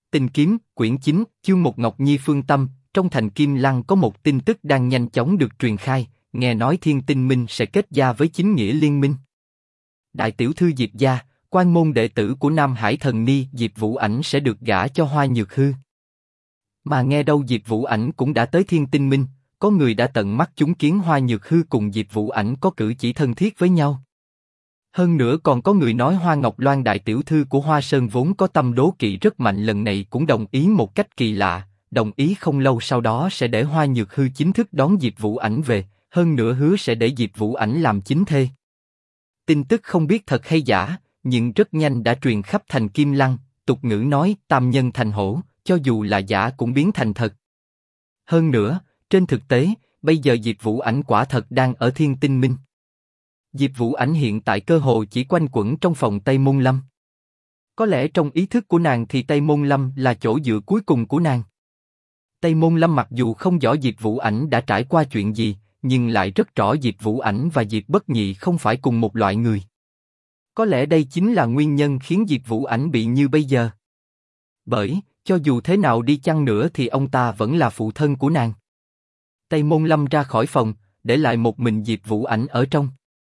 Tinh kiếm, quyển 9, chương 1 Ngọc Nhi phương tâm, trong thành Kim Lăng có một tin tức đang nhanh chóng được truyền khai, nghe nói Thiên Tinh Minh sẽ kết gia với Chính Nghĩa Liên Minh. Đại tiểu thư Diệp gia, quan môn đệ tử của Nam Hải Thần Ni Diệp Vũ Ảnh sẽ được gả cho Hoa Nhược Hư. Mà nghe đâu Diệp Vũ Ảnh cũng đã tới Thiên Tinh Minh, có người đã tận mắt chứng kiến Hoa Nhược Hư cùng Diệp Vũ Ảnh có cử chỉ thân thiết với nhau. Hơn nữa còn có người nói Hoa Ngọc Loan đại tiểu thư của Hoa Sơn vốn có tâm đố kỵ rất mạnh lần này cũng đồng ý một cách kỳ lạ, đồng ý không lâu sau đó sẽ để Hoa Nhược Hư chính thức đón Diệp Vũ Ảnh về, hơn nữa hứa sẽ để Diệp Vũ Ảnh làm chính thê. Tin tức không biết thật hay giả, nhưng rất nhanh đã truyền khắp thành Kim Lăng, tục ngữ nói tam nhân thành hổ, cho dù là giả cũng biến thành thật. Hơn nữa, trên thực tế, bây giờ Diệp Vũ Ảnh quả thật đang ở Thiên Tinh Minh. Diệp Vũ Ảnh hiện tại cơ hồ chỉ quanh quẩn trong phòng Tây Môn Lâm. Có lẽ trong ý thức của nàng thì Tây Môn Lâm là chỗ dựa cuối cùng của nàng. Tây Môn Lâm mặc dù không rõ Diệp Vũ Ảnh đã trải qua chuyện gì, nhưng lại rất rõ Diệp Vũ Ảnh và Diệp Bất Nhị không phải cùng một loại người. Có lẽ đây chính là nguyên nhân khiến Diệp Vũ Ảnh bị như bây giờ. Bởi, cho dù thế nào đi chăng nữa thì ông ta vẫn là phụ thân của nàng. Tây Môn Lâm ra khỏi phòng, để lại một mình Diệp Vũ Ảnh ở trong.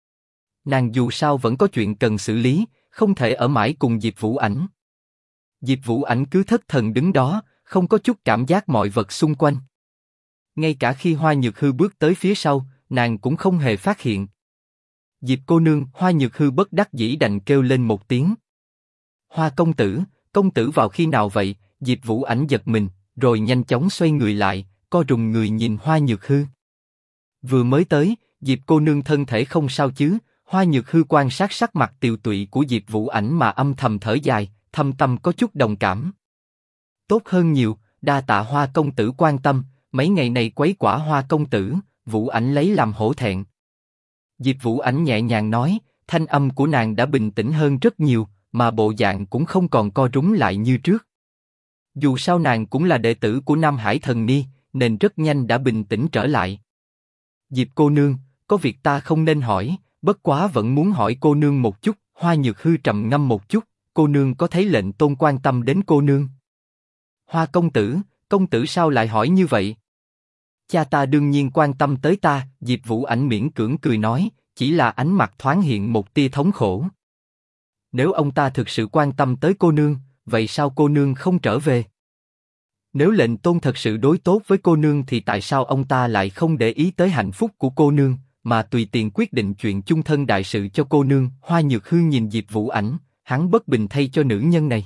Nàng dù sao vẫn có chuyện cần xử lý, không thể ở mãi cùng Diệp Vũ Ảnh. Diệp Vũ Ảnh cứ thất thần đứng đó, không có chút cảm giác mọi vật xung quanh. Ngay cả khi Hoa Nhược Hư bước tới phía sau, nàng cũng không hề phát hiện. Diệp cô nương, Hoa Nhược Hư bất đắc dĩ đành kêu lên một tiếng. Hoa công tử vào khi nào vậy? Diệp Vũ Ảnh giật mình, rồi nhanh chóng xoay người lại, co rúm người nhìn Hoa Nhược Hư. Vừa mới tới, Diệp cô nương thân thể không sao chứ? Hoa Nhược Hư quan sát sắc mặt tiều tụy của Diệp Vũ Ảnh mà âm thầm thở dài, thâm tâm có chút đồng cảm. Tốt hơn nhiều, đa tạ Hoa công tử quan tâm, mấy ngày này quấy quả Hoa công tử, Vũ Ảnh lấy làm hổ thẹn. Diệp Vũ Ảnh nhẹ nhàng nói, thanh âm của nàng đã bình tĩnh hơn rất nhiều, mà bộ dạng cũng không còn co rúm lại như trước. Dù sao nàng cũng là đệ tử của Nam Hải Thần Ni, nên rất nhanh đã bình tĩnh trở lại. Diệp cô nương, có việc ta không nên hỏi, bất quá vẫn muốn hỏi cô nương một chút. Hoa Nhược Hư trầm ngâm một chút, cô nương có thấy lệnh tôn quan tâm đến cô nương? Hoa công tử sao lại hỏi như vậy? Cha ta đương nhiên quan tâm tới ta. Diệp Vũ Ảnh miễn cưỡng cười nói, chỉ là ánh mặt thoáng hiện một tia thống khổ. Nếu ông ta thực sự quan tâm tới cô nương, vậy sao cô nương không trở về? Nếu lệnh tôn thật sự đối tốt với cô nương thì tại sao ông ta lại không để ý tới hạnh phúc của cô nương, mà tùy tiện quyết định chuyện chung thân đại sự cho cô nương? Hoa Nhược Hư nhìn Diệp Vũ Ảnh, hắn bất bình thay cho nữ nhân này.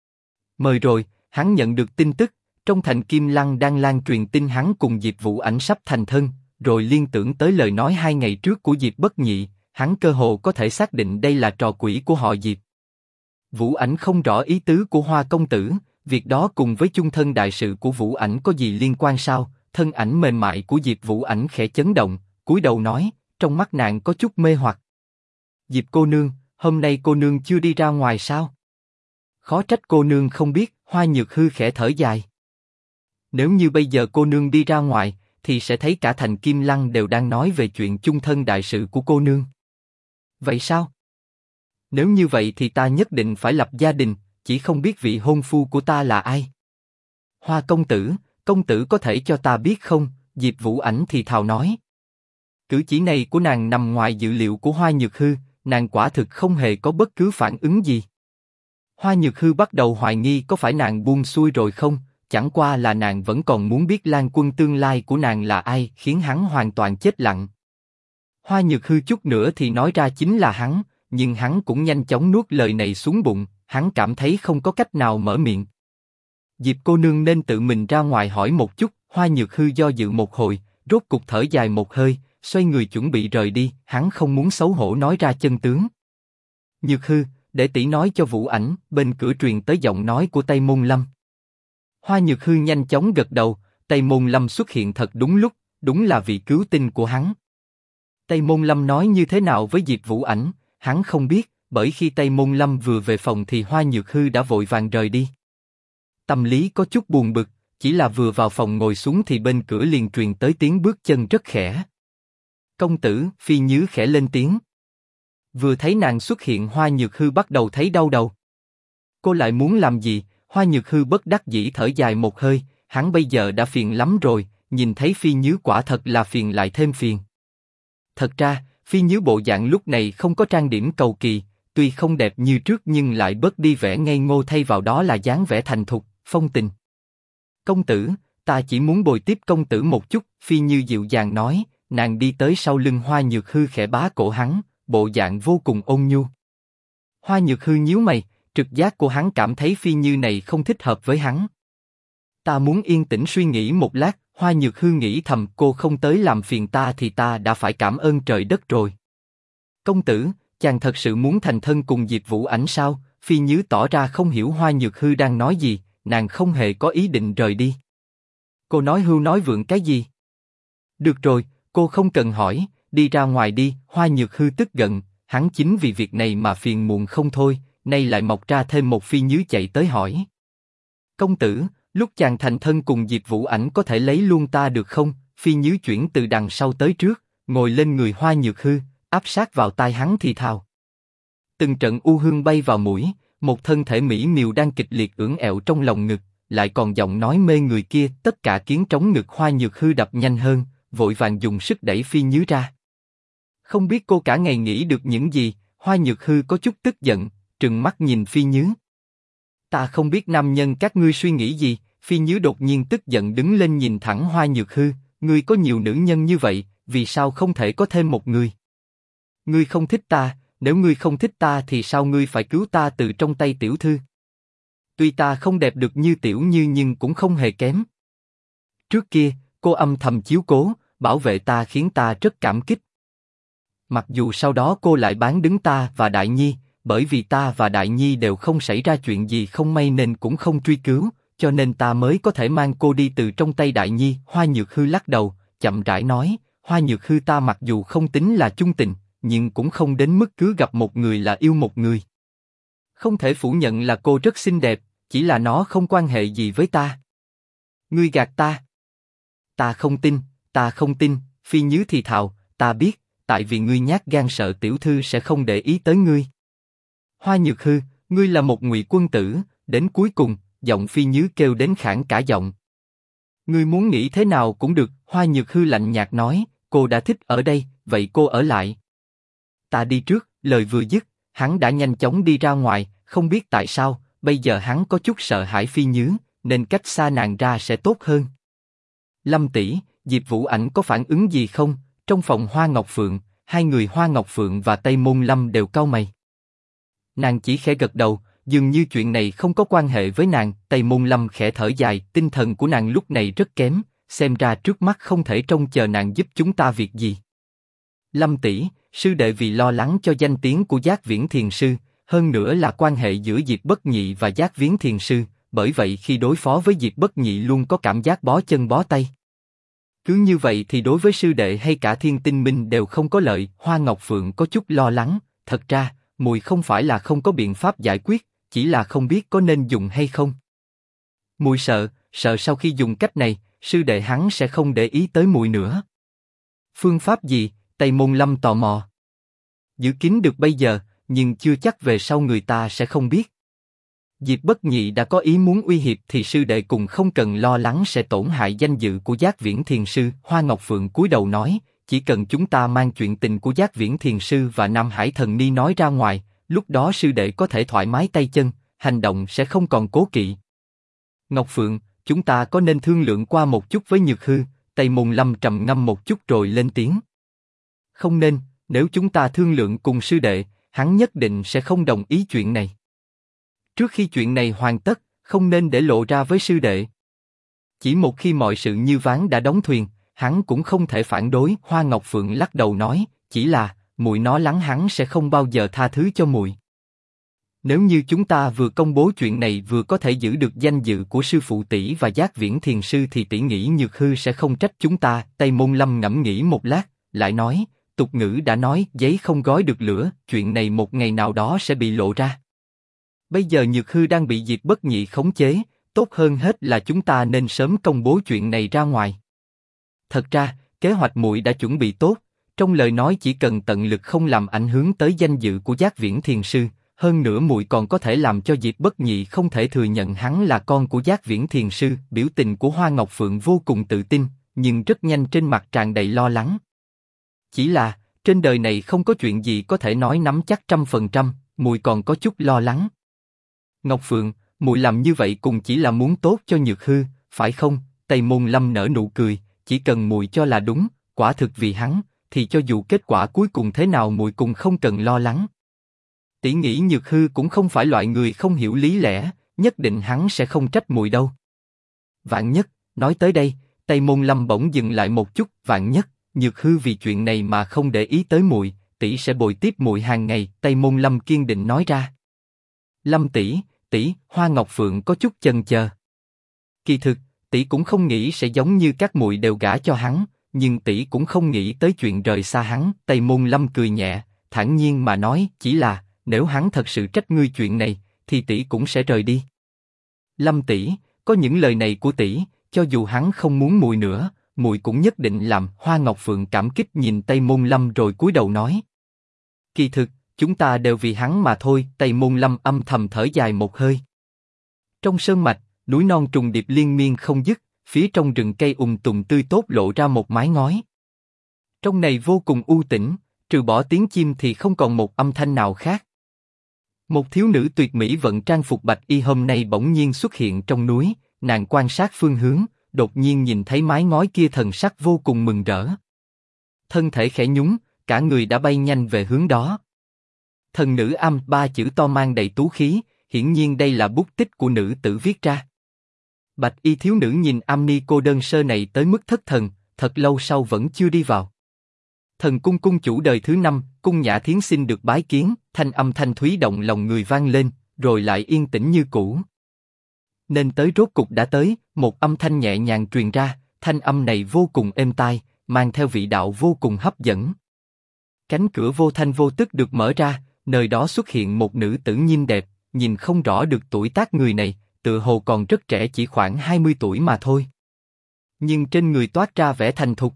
Mời rồi, hắn nhận được tin tức, trong thành Kim Lăng đang lan truyền tin hắn cùng Diệp Vũ Ảnh sắp thành thân, rồi liên tưởng tới lời nói 2 ngày trước của Diệp Bất Nhị, hắn cơ hồ có thể xác định đây là trò quỷ của họ Diệp. Vũ Ảnh không rõ ý tứ của Hoa công tử, việc đó cùng với chung thân đại sự của Vũ Ảnh có gì liên quan sao? Thân ảnh mềm mại của Diệp Vũ Ảnh khẽ chấn động, cúi đầu nói, trong mắt nàng có chút mê hoặc. Diệp cô nương, hôm nay cô nương chưa đi ra ngoài sao? Khó trách cô nương không biết. Hoa Nhược Hư khẽ thở dài. Nếu như bây giờ cô nương đi ra ngoài, thì sẽ thấy cả thành Kim Lăng đều đang nói về chuyện chung thân đại sự của cô nương. Vậy sao? Nếu như vậy thì ta nhất định phải lập gia đình, chỉ không biết vị hôn phu của ta là ai. Hoa công tử có thể cho ta biết không? Diệp Vũ Ảnh thì thào nói. Cử chỉ này của nàng nằm ngoài dự liệu của Hoa Nhược Hư, nàng quả thực không hề có bất cứ phản ứng gì. Hoa Nhược Hư bắt đầu hoài nghi có phải nàng buông xuôi rồi không, chẳng qua là nàng vẫn còn muốn biết Lan Quân tương lai của nàng là ai, khiến hắn hoàn toàn chết lặng. Hoa Nhược Hư chút nữa thì nói ra chính là hắn, nhưng hắn cũng nhanh chóng nuốt lời này xuống bụng, hắn cảm thấy không có cách nào mở miệng. Diệp cô nương nên tự mình ra ngoài hỏi một chút. Hoa Nhược Hư do dự một hồi, rốt cục thở dài một hơi, xoay người chuẩn bị rời đi, hắn không muốn xấu hổ nói ra chân tướng. Nhược Hư, để tỷ nói cho Vũ Ảnh. Bên cửa truyền tới giọng nói của Tây Môn Lâm. Hoa Nhược Hư nhanh chóng gật đầu, Tây Môn Lâm xuất hiện thật đúng lúc, đúng là vị cứu tinh của hắn. Tây Môn Lâm nói như thế nào với Diệp Vũ Ảnh, hắn không biết, bởi khi Tây Môn Lâm vừa về phòng thì Hoa Nhược Hư đã vội vàng rời đi. Tâm lý có chút buồn bực, chỉ là vừa vào phòng ngồi xuống thì bên cửa liền truyền tới tiếng bước chân rất khẽ. Công tử, Phi Nhứ khẽ lên tiếng. Vừa thấy nàng xuất hiện Hoa Nhược Hư bắt đầu thấy đau đầu. Cô lại muốn làm gì? Hoa Nhược Hư bất đắc dĩ thở dài một hơi, hắn bây giờ đã phiền lắm rồi, nhìn thấy Phi Nhứ quả thật là phiền lại thêm phiền. Thật ra, Phi Nhứ bộ dạng lúc này không có trang điểm cầu kỳ, tuy không đẹp như trước nhưng lại bớt đi vẻ ngây ngô, thay vào đó là dáng vẻ thành thục, phong tình. Công tử, ta chỉ muốn bồi tiếp công tử một chút, Phi Như dịu dàng nói, nàng đi tới sau lưng Hoa Nhược Hư khẽ bá cổ hắn, bộ dạng vô cùng ôn nhu. Hoa Nhược Hư nhíu mày, trực giác của hắn cảm thấy Phi Như này không thích hợp với hắn. Ta muốn yên tĩnh suy nghĩ một lát, Hoa Nhược Hư nghĩ thầm, cô không tới làm phiền ta thì ta đã phải cảm ơn trời đất rồi. Công tử, chàng thật sự muốn thành thân cùng Diệp Vũ Ảnh sao? Phi Như tỏ ra không hiểu Hoa Nhược Hư đang nói gì, nàng không hề có ý định rời đi. Cô nói hưu nói vượng cái gì? Được rồi, cô không cần hỏi, đi ra ngoài đi. Hoa Nhược Hư tức giận, hắn chính vì việc này mà phiền muộn không thôi, nay lại mọc ra thêm một Phi Như chạy tới hỏi. Công tử, lúc chàng thành thân cùng Diệp Vũ Ảnh có thể lấy luôn ta được không? Phi Như chuyển từ đằng sau tới trước, ngồi lên người Hoa Nhược Hư, áp sát vào tai hắn thì thào. Từng trận u hương bay vào mũi, một thân thể mỹ miều đang kịch liệt ưỡn ẹo trong lòng ngực, lại còn giọng nói mê người kia, tất cả khiến trống ngực Hoa Nhược Hư đập nhanh hơn, vội vàng dùng sức đẩy Phi Như ra. Không biết cô cả ngày nghĩ được những gì? Hoa Nhược Hư có chút tức giận, trừng mắt nhìn Phi Như. Ta không biết nam nhân các ngươi suy nghĩ gì. Phi Như đột nhiên tức giận đứng lên nhìn thẳng Hoa Nhược Hư, ngươi có nhiều nữ nhân như vậy, vì sao không thể có thêm một người? Ngươi không thích ta, nếu ngươi không thích ta thì sao ngươi phải cứu ta từ trong tay tiểu thư? Tuy ta không đẹp được như tiểu Như nhưng cũng không hề kém. Trước kia, cô âm thầm chiếu cố, bảo vệ ta khiến ta rất cảm kích. Mặc dù sau đó cô lại bán đứng ta và Đại Nhi, bởi vì ta và Đại Nhi đều không xảy ra chuyện gì không may nên cũng không truy cứu, cho nên ta mới có thể mang cô đi từ trong tay Đại Nhi. Hoa Nhược Hư lắc đầu, chậm rãi nói, Hoa Nhược Hư, ta mặc dù không tính là chung tình, nhưng cũng không đến mức cứ gặp một người là yêu một người. Không thể phủ nhận là cô rất xinh đẹp, chỉ là nó không quan hệ gì với ta. Ngươi gạt ta. Ta không tin, ta không tin. Phi Như thì thào, ta biết, tại vì ngươi nhát gan sợ tiểu thư sẽ không để ý tới ngươi. Hoa Nhược Hư, ngươi là một ngụy quân tử, đến cuối cùng, giọng Phi Như kêu đến khản cả giọng. Ngươi muốn nghĩ thế nào cũng được. Hoa Nhược Hư lạnh nhạt nói, cô đã thích ở đây, vậy cô ở lại. Ta đi trước. Lời vừa dứt, hắn đã nhanh chóng đi ra ngoài, không biết tại sao, bây giờ hắn có chút sợ hãi Phi Như, nên cách xa nàng ra sẽ tốt hơn. Lâm tỷ, Diệp Vũ Ảnh có phản ứng gì không? Trong phòng Hoa Ngọc Phượng, hai người Hoa Ngọc Phượng và Tây Môn Lâm đều cau mày. Nàng chỉ khẽ gật đầu, dường như chuyện này không có quan hệ với nàng. Tây Môn Lâm khẽ thở dài, tinh thần của nàng lúc này rất kém, xem ra trước mắt không thể trông chờ nàng giúp chúng ta việc gì. Lâm tỷ, sư đệ vì lo lắng cho danh tiếng của Giác Viễn Thiền Sư, hơn nữa là quan hệ giữa Diệp Bất Nhị và Giác Viễn Thiền Sư, bởi vậy khi đối phó với Diệp Bất Nhị luôn có cảm giác bó chân bó tay. Cứ như vậy thì đối với sư đệ hay cả Thiên Tinh Minh đều không có lợi. Hoa Ngọc Phượng có chút lo lắng, thật ra, muội không phải là không có biện pháp giải quyết, chỉ là không biết có nên dùng hay không. Muội sợ sau khi dùng cách này, sư đệ hắn sẽ không để ý tới muội nữa. Phương pháp gì? Tây Môn Lâm tò mò. Giữ kín được bây giờ, nhưng chưa chắc về sau người ta sẽ không biết. Diệp Bất Nhị đã có ý muốn uy hiếp thì sư đệ cùng không cần lo lắng sẽ tổn hại danh dự của Giác Viễn Thiền Sư. Hoa Ngọc Phượng cúi đầu nói, chỉ cần chúng ta mang chuyện tình của Giác Viễn Thiền Sư và Nam Hải Thần Ni nói ra ngoài, lúc đó sư đệ có thể thoải mái tay chân, hành động sẽ không còn cố kỵ. Ngọc Phượng, chúng ta có nên thương lượng qua một chút với Nhược Hư? Tây Môn Lâm trầm ngâm một chút rồi lên tiếng. Không nên, nếu chúng ta thương lượng cùng sư đệ, hắn nhất định sẽ không đồng ý chuyện này. Trước khi chuyện này hoàn tất, không nên để lộ ra với sư đệ. Chỉ một khi mọi sự như ván đã đóng thuyền, hắn cũng không thể phản đối. Hoa Ngọc Phượng lắc đầu nói, chỉ là muội lo lắng hắn sẽ không bao giờ tha thứ cho muội. Nếu như chúng ta vừa công bố chuyện này vừa có thể giữ được danh dự của sư phụ tỷ và Giác Viễn Thiền Sư thì tỷ nghĩ Nhược Hư sẽ không trách chúng ta. Tây Môn Lâm ngẫm nghĩ một lát, lại nói, tục ngữ đã nói giấy không gói được lửa, chuyện này một ngày nào đó sẽ bị lộ ra. Bây giờ Nhược Hư đang bị Diệp Bất Nhị khống chế, tốt hơn hết là chúng ta nên sớm công bố chuyện này ra ngoài. Thật ra, kế hoạch muội đã chuẩn bị tốt, trong lời nói chỉ cần tận lực không làm ảnh hưởng tới danh dự của Giác Viễn Thiền Sư, hơn nữa muội còn có thể làm cho Diệp Bất Nhị không thể thừa nhận hắn là con của Giác Viễn Thiền sư. Biểu tình của Hoa Ngọc Phượng vô cùng tự tin, nhưng rất nhanh trên mặt tràn đầy lo lắng. Chỉ là, trên đời này không có chuyện gì có thể nói nắm chắc 100%, muội còn có chút lo lắng. Ngọc Phượng, muội làm như vậy cùng chỉ là muốn tốt cho Nhược Hư, phải không? Tây Môn Lâm nở nụ cười, chỉ cần muội cho là đúng, quả thực vì hắn, thì cho dù kết quả cuối cùng thế nào muội cũng không cần lo lắng. Tỷ nghĩ Nhược Hư cũng không phải loại người không hiểu lý lẽ, nhất định hắn sẽ không trách muội đâu. Vạn nhất, nói tới đây, Tây Môn Lâm bỗng dừng lại một chút. Vạn nhất, Nhược Hư vì chuyện này mà không để ý tới muội, tỷ sẽ bồi tiếp muội hàng ngày. Tây Môn Lâm kiên định nói ra. Lâm tỷ, Hoa Ngọc Phượng có chút chần chờ. Kỳ thực, tỷ cũng không nghĩ sẽ giống như các muội đều gả cho hắn, nhưng tỷ cũng không nghĩ tới chuyện rời xa hắn. Tây Môn Lâm cười nhẹ, thản nhiên mà nói, chỉ là nếu hắn thật sự trách ngươi chuyện này, thì tỷ cũng sẽ rời đi. Lâm tỷ, có những lời này của tỷ, cho dù hắn không muốn muội nữa, muội cũng nhất định làm. Hoa Ngọc Phượng cảm kích nhìn Tây Môn Lâm rồi cúi đầu nói. Kỳ thực, chúng ta đều vì hắn mà thôi. Tây Môn Lâm âm thầm thở dài một hơi. Trong sơn mạch, núi non trùng điệp liên miên không dứt, phía trong rừng cây tùng tươi tốt lộ ra một mái ngói. Trong này vô cùng u tĩnh, trừ bỏ tiếng chim thì không còn một âm thanh nào khác. Một thiếu nữ tuyệt mỹ vận trang phục bạch y hôm nay bỗng nhiên xuất hiện trong núi, nàng quan sát phương hướng, đột nhiên nhìn thấy mái ngói kia thần sắc vô cùng mừng rỡ. Thân thể khẽ nhún, cả người đã bay nhanh về hướng đó. Thần nữ âm, ba chữ to mang đầy tú khí, hiển nhiên đây là bút tích của nữ tử viết ra. Bạch y thiếu nữ nhìn âm ni cô đơn sơ này tới mức thất thần, thật lâu sau vẫn chưa đi vào. Thần cung cung chủ đời thứ 5, Cung Nhã Thiến xin được bái kiến. Thanh âm thanh thúy động lòng người vang lên, rồi lại yên tĩnh như cũ. Nên tới rốt cục đã tới, một âm thanh nhẹ nhàng truyền ra, thanh âm này vô cùng êm tai, mang theo vị đạo vô cùng hấp dẫn. Cánh cửa vô thanh vô tức được mở ra, nơi đó xuất hiện một nữ tử nhinh đẹp, nhìn không rõ được tuổi tác người này, tựa hồ còn rất trẻ, chỉ khoảng 20 tuổi mà thôi. Nhưng trên người toát ra vẻ thành thục.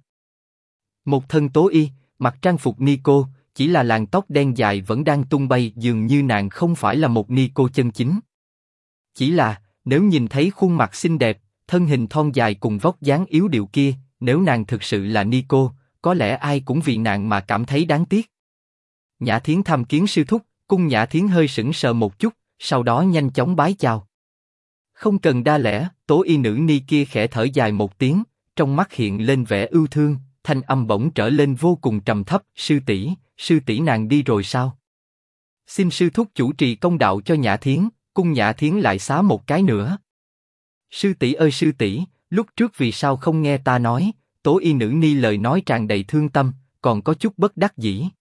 Một thân tố y, mặc trang phục ni cô, chỉ là làn tóc đen dài vẫn đang tung bay, dường như nàng không phải là một ni cô chân chính. Chỉ là, nếu nhìn thấy khuôn mặt xinh đẹp, thân hình thon dài cùng vóc dáng yếu điệu kia, nếu nàng thực sự là ni cô, có lẽ ai cũng vì nàng mà cảm thấy đáng tiếc. Nhã Thiến tham kiến sư thúc. Cung Nhã Thiến hơi sững sờ một chút, sau đó nhanh chóng bái chào. Không cần đa lễ. Tố y nữ ni kia khẽ thở dài một tiếng, trong mắt hiện lên vẻ ưu thương, thanh âm bỗng trở lên vô cùng trầm thấp. Sư tỷ nàng đi rồi sao? Xin sư thúc chủ trì công đạo cho Nhã Thiến. Cung Nhã Thiến lại xá một cái nữa. Sư tỷ ơi sư tỷ, lúc trước vì sao không nghe ta nói? Tố y nữ ni lời nói tràn đầy thương tâm, còn có chút bất đắc dĩ.